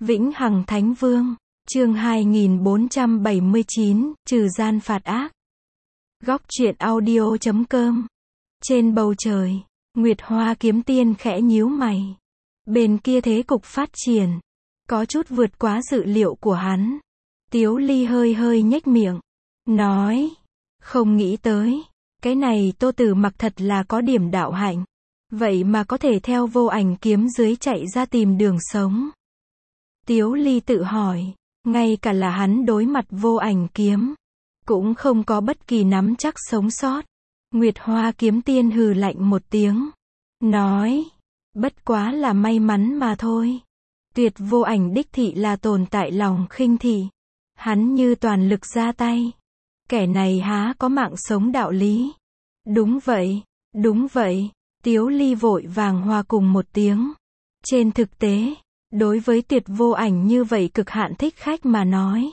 Vĩnh Hằng Thánh Vương, chương 2479, trừ gian phạt ác. Góc truyện audio.com. Trên bầu trời, Nguyệt Hoa Kiếm Tiên khẽ nhíu mày. Bên kia thế cục phát triển, có chút vượt quá dự liệu của hắn. Tiếu Ly hơi hơi nhếch miệng, nói, không nghĩ tới, cái này Tô Tử Mặc thật là có điểm đạo hạnh. Vậy mà có thể theo vô ảnh kiếm dưới chạy ra tìm đường sống. Tiếu Ly tự hỏi, ngay cả là hắn đối mặt vô ảnh kiếm, cũng không có bất kỳ nắm chắc sống sót. Nguyệt Hoa Kiếm Tiên hừ lạnh một tiếng, nói, bất quá là may mắn mà thôi. Tuyệt vô ảnh đích thị là tồn tại lòng khinh thị. Hắn như toàn lực ra tay. Kẻ này há có mạng sống đạo lý. Đúng vậy, đúng vậy. Tiếu Ly vội vàng hòa cùng một tiếng. Trên thực tế, đối với tuyệt vô ảnh như vậy cực hạn thích khách mà nói,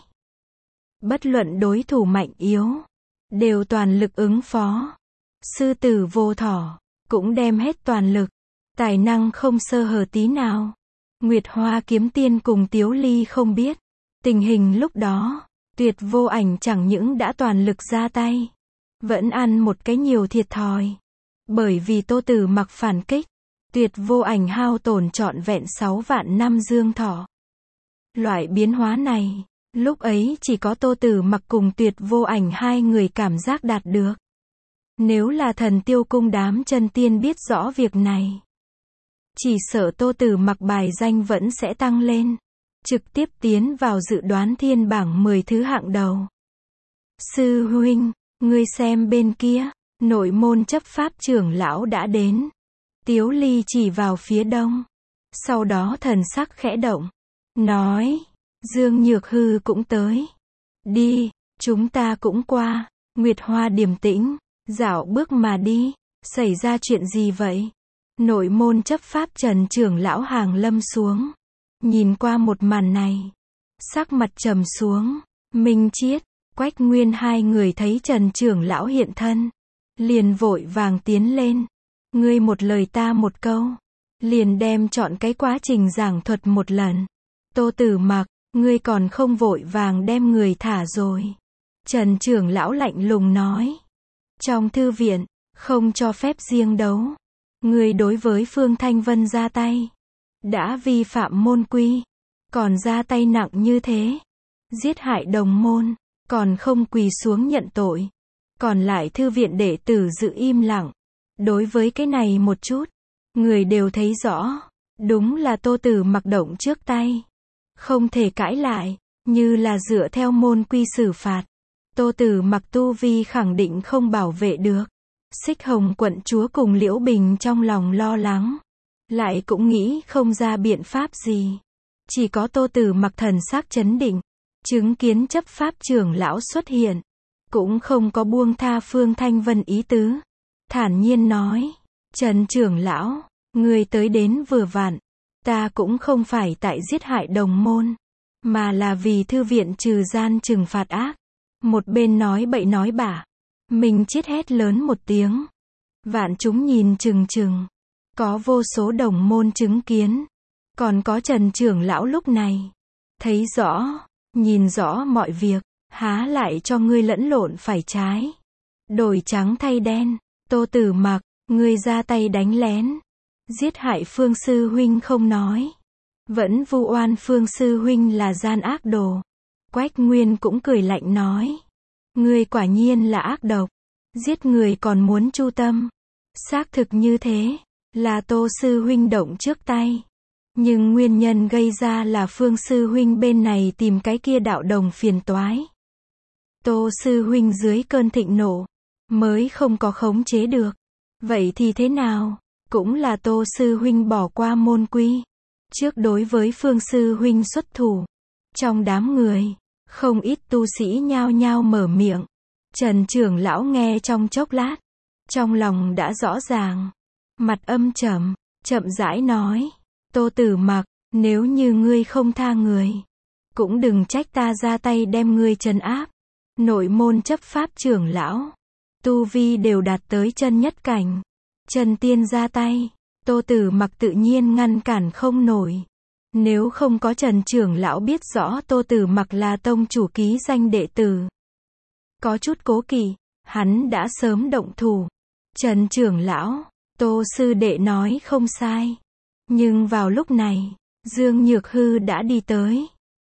bất luận đối thủ mạnh yếu, đều toàn lực ứng phó. Sư tử vô thỏ, cũng đem hết toàn lực, tài năng không sơ hở tí nào. Nguyệt Hoa Kiếm Tiên cùng Tiếu Ly không biết, tình hình lúc đó, tuyệt vô ảnh chẳng những đã toàn lực ra tay, vẫn ăn một cái nhiều thiệt thòi. Bởi vì Tô Tử Mặc phản kích, tuyệt vô ảnh hao tổn trọn vẹn 6 vạn năm dương thọ. Loại biến hóa này, lúc ấy chỉ có Tô Tử Mặc cùng tuyệt vô ảnh hai người cảm giác đạt được. Nếu là Thần Tiêu Cung đám chân tiên biết rõ việc này, chỉ sợ Tô Tử Mặc bài danh vẫn sẽ tăng lên, trực tiếp tiến vào dự đoán thiên bảng 10 thứ hạng đầu. Sư huynh, ngươi xem bên kia, nội môn chấp pháp trưởng lão đã đến. Tiếu Ly chỉ vào phía đông. Sau đó thần sắc khẽ động, nói, Dương Nhược Hư cũng tới. Đi, chúng ta cũng qua. Nguyệt Hoa điềm tĩnh, dạo bước mà đi. Xảy ra chuyện gì vậy? Nội môn chấp pháp Trần trưởng lão hàng lâm xuống. Nhìn qua một màn này, sắc mặt trầm xuống. Minh Chiết, Quách Nguyên hai người thấy Trần trưởng lão hiện thân, liền vội vàng tiến lên. Ngươi một lời ta một câu, liền đem chọn cái quá trình giảng thuật một lần. Tô Tử Mặc, ngươi còn không vội vàng đem người thả rồi. Trần trưởng lão lạnh lùng nói, trong thư viện, không cho phép riêng đấu. Ngươi đối với Phương Thanh Vân ra tay, đã vi phạm môn quy, còn ra tay nặng như thế, giết hại đồng môn, còn không quỳ xuống nhận tội. Còn lại thư viện đệ tử giữ im lặng. Đối với cái này một chút, người đều thấy rõ, đúng là Tô Tử Mặc động trước tay, không thể cãi lại, như là dựa theo môn quy xử phạt. Tô Tử Mặc tu vi khẳng định không bảo vệ được. Xích Hồng quận chúa cùng Liễu Bình trong lòng lo lắng, lại cũng nghĩ không ra biện pháp gì. Chỉ có Tô Tử Mặc thần sắc chấn định, chứng kiến chấp pháp trưởng lão xuất hiện, cũng không có buông tha Phương Thanh Vân ý tứ. Thản nhiên nói, Trần trưởng lão, người tới đến vừa vặn. Ta cũng không phải tại giết hại đồng môn, mà là vì thư viện trừ gian trừng phạt ác. Một bên nói bậy nói bạ, mình chết hét lớn một tiếng. Vạn chúng nhìn chừng chừng, có vô số đồng môn chứng kiến, còn có Trần trưởng lão lúc này thấy rõ, nhìn rõ mọi việc, há lại cho ngươi lẫn lộn phải trái, đổi trắng thay đen. Tô Tử Mặc, ngươi ra tay đánh lén, giết hại Phương sư huynh không nói, vẫn vu oan Phương sư huynh là gian ác đồ. Quách Nguyên cũng cười lạnh nói, ngươi quả nhiên là ác độc, giết người còn muốn chu tâm. Xác thực như thế, là Tô sư huynh động trước tay, nhưng nguyên nhân gây ra là Phương sư huynh bên này tìm cái kia đạo đồng phiền toái. Tô sư huynh dưới cơn thịnh nộ, mới không có khống chế được. Vậy thì thế nào? Cũng là Tô sư huynh bỏ qua môn quy, trước đối với Phương sư huynh xuất thủ. Trong đám người, không ít tu sĩ nhao nhao mở miệng. Trần trưởng lão nghe trong chốc lát, trong lòng đã rõ ràng, mặt âm trầm, chậm rãi nói, Tô Tử Mặc, nếu như ngươi không tha người, cũng đừng trách ta ra tay đem ngươi trấn áp. Nội môn chấp pháp trưởng lão, tu vi đều đạt tới chân nhất cảnh, chân tiên ra tay, Tô Tử Mặc tự nhiên ngăn cản không nổi. Nếu không có Trần trưởng lão biết rõ Tô Tử Mặc là tông chủ ký danh đệ tử, có chút cố kỵ, hắn đã sớm động thủ. Trần trưởng lão, Tô sư đệ nói không sai. Nhưng vào lúc này, Dương Nhược Hư đã đi tới.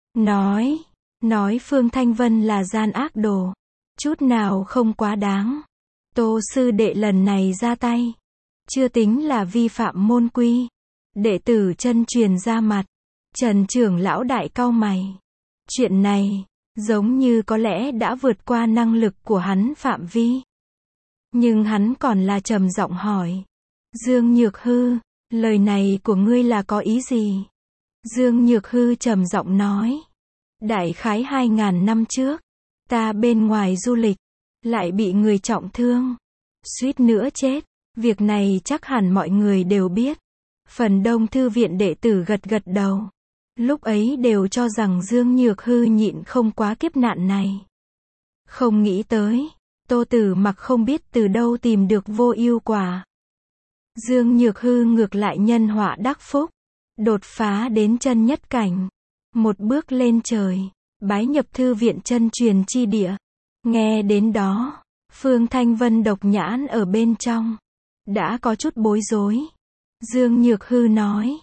Nói Phương Thanh Vân là gian ác đồ. Chút nào không quá đáng. Tô sư đệ lần này ra tay, chưa tính là vi phạm môn quy. Đệ tử chân truyền ra mặt. Trần trưởng lão đại cau mày. Chuyện này, giống như có lẽ đã vượt qua năng lực của hắn phạm vi. Nhưng hắn còn là trầm giọng hỏi. Dương Nhược Hư, lời này của ngươi là có ý gì? Dương Nhược Hư trầm giọng nói. Đại khái 2000 năm trước, ta bên ngoài du lịch, lại bị người trọng thương, suýt nữa chết. Việc này chắc hẳn mọi người đều biết. Phần đông thư viện đệ tử gật gật đầu. Lúc ấy đều cho rằng Dương Nhược Hư nhịn không quá kiếp nạn này. Không nghĩ tới, Tô Tử Mặc không biết từ đâu tìm được vô ưu quả. Dương Nhược Hư ngược lại nhân họa đắc phúc, đột phá đến chân nhất cảnh, một bước lên trời, bái nhập thư viện chân truyền chi địa. Nghe đến đó, Phương Thanh Vân độc nhãn ở bên trong, đã có chút bối rối. Dương Nhược Hư nói,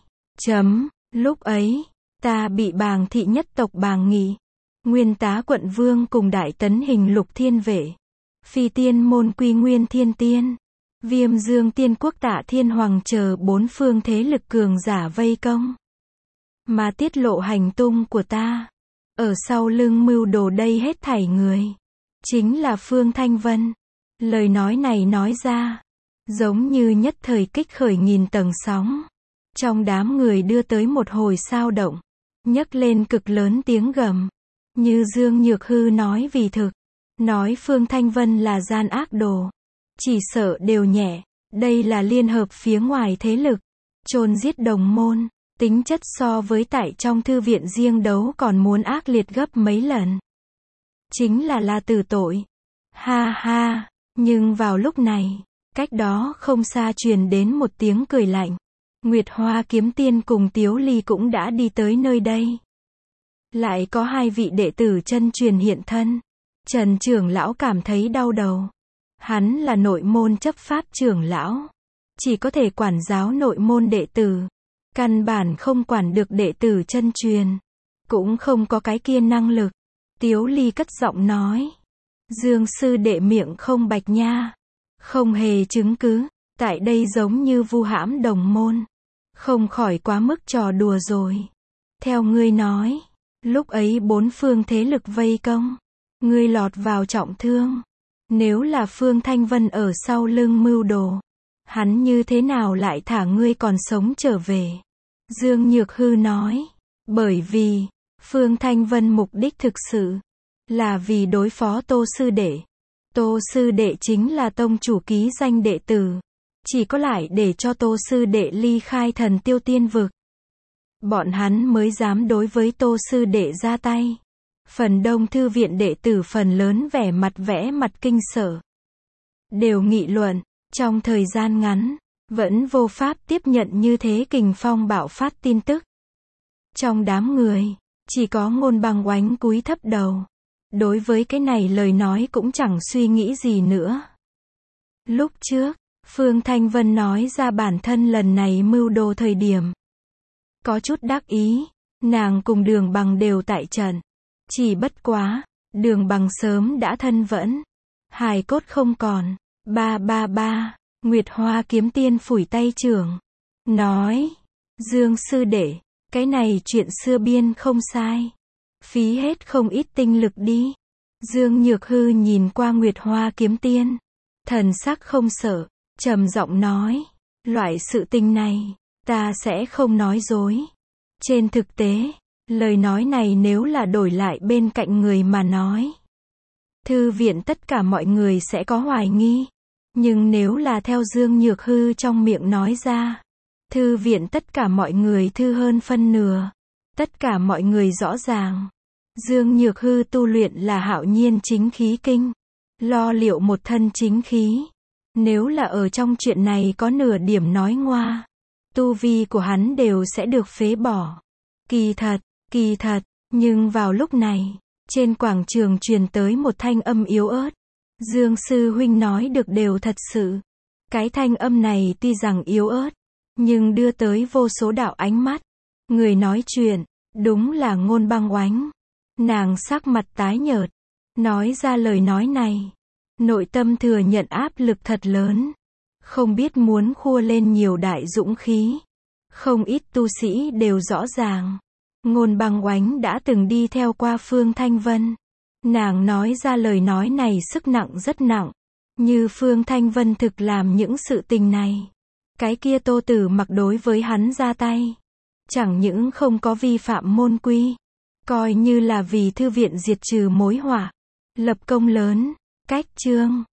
lúc ấy, ta bị Bàng thị nhất tộc Bàng Nghị, Nguyên Tá quận vương cùng Đại Tấn Hình Lục Thiên Vệ, Phi Tiên môn Quy Nguyên Thiên Tiên, Viêm Dương Tiên Quốc Tạ Thiên Hoàng chờ 4 phương thế lực cường giả vây công, mà tiết lộ hành tung của ta. Ở sau lưng mưu đồ đây hết thảy người, chính là Phương Thanh Vân. Lời nói này nói ra, giống như nhất thời kích khởi nghìn tầng sóng. Trong đám người đưa tới một hồi sao động, nhấc lên cực lớn tiếng gầm. Như Dương Nhược Hư nói vì thực, nói Phương Thanh Vân là gian ác đồ, chỉ sợ đều nhẹ. Đây là liên hợp phía ngoài thế lực, chôn giết đồng môn, tính chất so với tại trong thư viện riêng đấu còn muốn ác liệt gấp mấy lần. Chính là tử tội. Ha ha, nhưng vào lúc này, cách đó không xa truyền đến một tiếng cười lạnh. Nguyệt Hoa Kiếm Tiên cùng Tiếu Ly cũng đã đi tới nơi đây. Lại có 2 vị đệ tử chân truyền hiện thân. Trần trưởng lão cảm thấy đau đầu. Hắn là nội môn chấp pháp trưởng lão, chỉ có thể quản giáo nội môn đệ tử, căn bản không quản được đệ tử chân truyền, cũng không có cái kia năng lực. Tiếu Ly cất giọng nói, Dương sư đệ miệng không bạch nha, không hề chứng cứ, tại đây giống như vu hãm đồng môn, không khỏi quá mức trò đùa rồi. Theo ngươi nói, lúc ấy 4 phương thế lực vây công, ngươi lọt vào trọng thương. Nếu là Phương Thanh Vân ở sau lưng mưu đồ, hắn như thế nào lại thả ngươi còn sống trở về? Dương Nhược Hư nói, bởi vì, Phương Thanh Vân mục đích thực sự, là vì đối phó Tô sư đệ. Tô sư đệ chính là tông chủ ký danh đệ tử. Chỉ có lại để cho Tô sư đệ ly khai Thần Tiêu Tiên vực, bọn hắn mới dám đối với Tô sư đệ ra tay. Phần đông thư viện đệ tử phần lớn vẻ mặt kinh sợ, đều nghị luận, trong thời gian ngắn, vẫn vô pháp tiếp nhận như thế kình phong bạo phát tin tức. Trong đám người, chỉ có Ngôn Bằng Oánh cúi thấp đầu. Đối với cái này lời nói cũng chẳng suy nghĩ gì nữa. Lúc trước, Phương Thanh Vân nói ra bản thân lần này mưu đồ thời điểm, có chút đắc ý, nàng cùng Đường Bằng đều tại trận. Chỉ bất quá, Đường Bằng sớm đã thân vẫn, hài cốt không còn. Nguyệt Hoa Kiếm Tiên phủi tay trưởng, nói, Dương sư đệ, cái này chuyện xưa biên không sai, phí hết không ít tinh lực đi. Dương Nhược Hư nhìn qua Nguyệt Hoa Kiếm Tiên, thần sắc không sợ, trầm giọng nói, loại sự tình này, ta sẽ không nói dối. Trên thực tế, lời nói này nếu là đổi lại bên cạnh người mà nói, thư viện tất cả mọi người sẽ có hoài nghi. Nhưng nếu là theo Dương Nhược Hư trong miệng nói ra, thư viện tất cả mọi người thư hơn phân nửa. Tất cả mọi người rõ ràng, Dương Nhược Hư tu luyện là Hạo Nhiên chính khí kinh, lo liệu một thân chính khí. Nếu là ở trong chuyện này có nửa điểm nói ngoa, tu vi của hắn đều sẽ được phế bỏ. Kỳ thật, nhưng vào lúc này, trên quảng trường truyền tới một thanh âm yếu ớt. Dương sư huynh nói được đều thật sự. Cái thanh âm này tuy rằng yếu ớt, nhưng đưa tới vô số đạo ánh mắt. Người nói chuyện, đúng là Ngôn Băng Oánh. Nàng sắc mặt tái nhợt, nói ra lời nói này. Nội tâm thừa nhận áp lực thật lớn. Không biết muốn khua lên nhiều đại dũng khí. Không ít tu sĩ đều rõ ràng. Ngôn Băng Oánh đã từng đi theo qua Phương Thanh Vân. Nàng nói ra lời nói này sức nặng rất nặng. Như Phương Thanh Vân thực làm những sự tình này. Cái kia Tô Tử Mặc đối với hắn ra tay. Chẳng những không có vi phạm môn quy. Coi như là vì thư viện diệt trừ mối họa. Lập công lớn. Cách chương.